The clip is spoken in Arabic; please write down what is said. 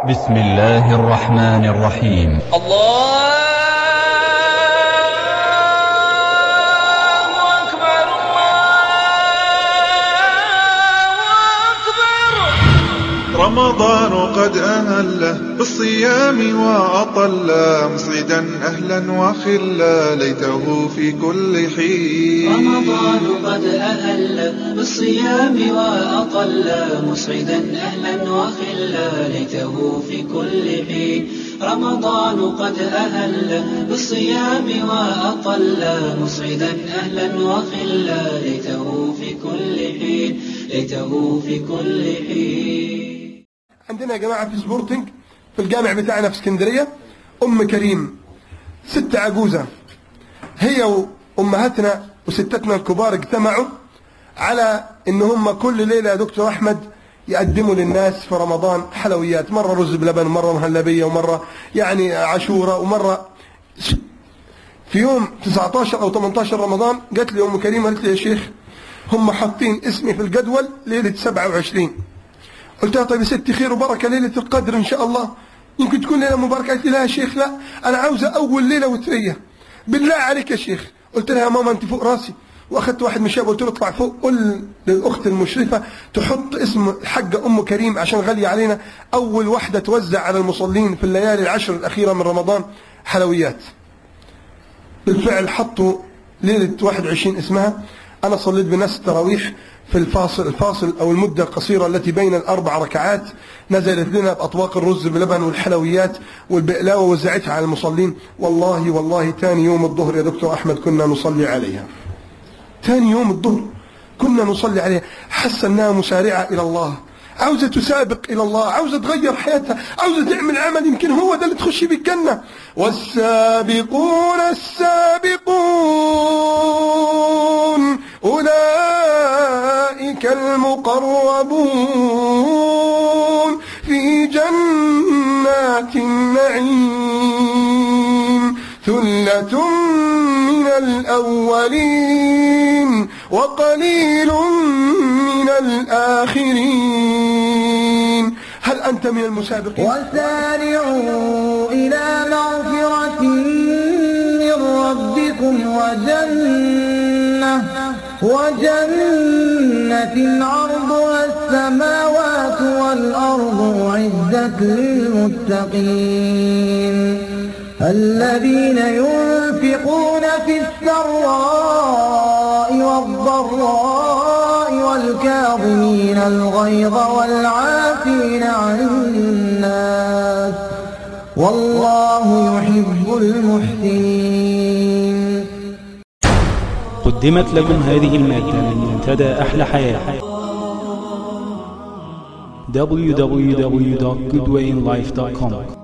بسم الله الرحمن الرحيم. الله أكبر رمضان قد أهله بالصيام وأطله مسعدا أهلا وخلا ليته في كل حين. رمضان قد أهل بالصيام وأطل مسعدا أهلا وخلا ليته في كل حين. رمضان قد أهل بالصيام وأطل مسعدا أهلا وخلا ليته في كل حين. ليته في كل حين. عندنا يا جماعة في سبورتنج في الجامع بتاعنا في اسكندرية أم كريم ست عجوزة، هي وأمهاتنا وستاتنا الكبار اجتمعوا على إن هم كل ليلة يا دكتور أحمد يقدموا للناس في رمضان حلويات، مرة رز بلبن ومرة مهلبية ومرة يعني عاشورة ومرة في يوم 19 أو 18 رمضان. جات لي أم كريم قالت لي يا شيخ هم حاطين اسمي في الجدول ليلة 27. قلت لها طيب يا ستي خير وبركة ليلة القدر إن شاء الله يمكن تكون ليلة مباركة. قالت لي لا يا شيخ لا أنا عاوزة أول ليلة وترية بالله عليك يا شيخ. قلت لها يا ماما أنت فوق راسي، وأخذت واحد من الشباب قلت له اطلع فوق قل للأخت المشرفة تحط اسم الحاجة أم كريم عشان غالية علينا، أول واحدة توزع على المصلين في الليالي العشر الأخيرة من رمضان حلويات. بالفعل حطوا ليلة 21 اسمها. أنا صليت بالناس التراويح في الفاصل أو المدة القصيرة التي بين الأربع ركعات، نزلت لنا بأطواق الرز باللبن والحلويات والبقلاوة ووزعتها على المصلين. والله تاني يوم الظهر يا دكتور أحمد كنا نصلي عليها، تاني يوم الظهر كنا نصلي عليها. حس أنها مسارعة إلى الله، عاوزة تسابق إلى الله، عاوزة تغير حياتها، عاوزة تعمل عمل يمكن هو ده اللي تخشي بالجنة. والسابقون السابقون أولئك المقربون في جنات النعيم ثلة من الأولين وقليل من الآخرين. هل أنت من المسابقين؟ وسارعوا إلى مغفرة من ربكم وجنة عرضها السماوات والأرض أعدت للمتقين الذين ينفقون في السراء والضراء والكاظمين الغيظ والعافين عن الناس والله يحب المحسنين. قدمت لكم هذه المادة من منتدى أحلى حياة www.goodwayinlife.com